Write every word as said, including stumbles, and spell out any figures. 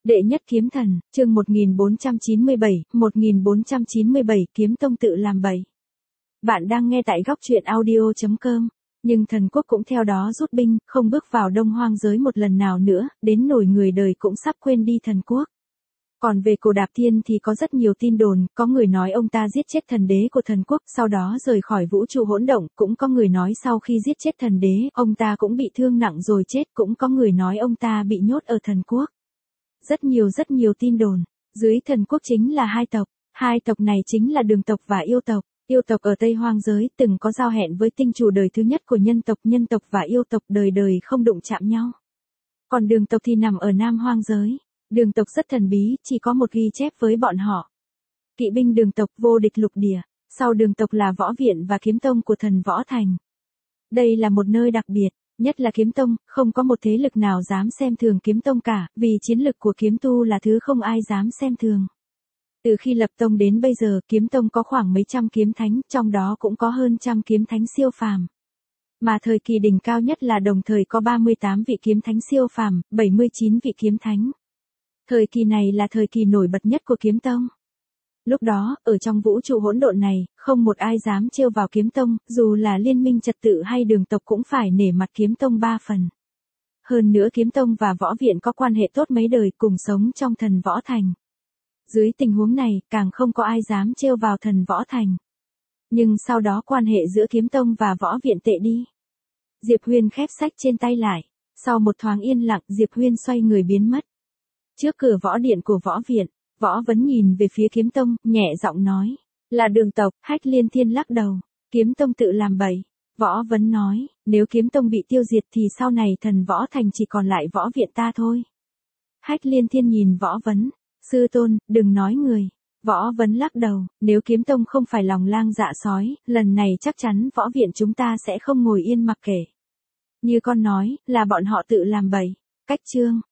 Đệ nhất kiếm thần, chương một nghìn bốn trăm chín mươi bảy, một nghìn bốn trăm chín mươi bảy kiếm tông tự làm bậy. Bạn đang nghe tại góc truyện audio chấm com. Nhưng thần quốc cũng theo đó rút binh, không bước vào Đông Hoang giới một lần nào nữa, đến nỗi người đời cũng sắp quên đi thần quốc. Còn về Cổ Đạp Thiên thì có rất nhiều tin đồn, có người nói ông ta giết chết thần đế của thần quốc, sau đó rời khỏi vũ trụ hỗn động, cũng có người nói sau khi giết chết thần đế, ông ta cũng bị thương nặng rồi chết, cũng có người nói ông ta bị nhốt ở thần quốc. Rất nhiều rất nhiều tin đồn. Dưới thần quốc chính là hai tộc, hai tộc này chính là Đường tộc và Yêu tộc. Yêu tộc ở Tây Hoang giới từng có giao hẹn với tinh chủ đời thứ nhất của nhân tộc, nhân tộc và yêu tộc đời đời không đụng chạm nhau. Còn Đường tộc thì nằm ở Nam Hoang giới. Đường tộc rất thần bí, chỉ có một ghi chép với bọn họ. Kỵ binh Đường tộc vô địch lục địa, sau Đường tộc là võ viện và kiếm tông của thần Võ Thành. Đây là một nơi đặc biệt, nhất là kiếm tông, không có một thế lực nào dám xem thường kiếm tông cả, vì chiến lực của kiếm tu là thứ không ai dám xem thường. Từ khi lập tông đến bây giờ, kiếm tông có khoảng mấy trăm kiếm thánh, trong đó cũng có hơn trăm kiếm thánh siêu phàm. Mà thời kỳ đỉnh cao nhất là đồng thời có ba mươi tám vị kiếm thánh siêu phàm, bảy mươi chín vị kiếm thánh. Thời kỳ này là thời kỳ nổi bật nhất của kiếm tông. Lúc đó, ở trong vũ trụ hỗn độn này, không một ai dám trêu vào kiếm tông, dù là liên minh trật tự hay Đường tộc cũng phải nể mặt kiếm tông ba phần. Hơn nữa kiếm tông và võ viện có quan hệ tốt mấy đời cùng sống trong thần Võ Thành. Dưới tình huống này, càng không có ai dám trêu vào thần Võ Thành. Nhưng sau đó quan hệ giữa kiếm tông và võ viện tệ đi. Diệp Huyên khép sách trên tay lại. Sau một thoáng yên lặng, Diệp Huyên xoay người biến mất. Trước cửa võ điện của võ viện, Võ Vấn nhìn về phía kiếm tông, nhẹ giọng nói. Là Đường tộc. Hách Liên Thiên lắc đầu. Kiếm tông tự làm bậy. Võ Vấn nói, nếu kiếm tông bị tiêu diệt thì sau này thần Võ Thành chỉ còn lại võ viện ta thôi. Hách Liên Thiên nhìn Võ Vấn. Sư tôn, đừng nói người. Võ Vấn lắc đầu, nếu kiếm tông không phải lòng lang dạ sói, lần này chắc chắn võ viện chúng ta sẽ không ngồi yên mặc kệ. Như con nói, là bọn họ tự làm bậy. Cách chương.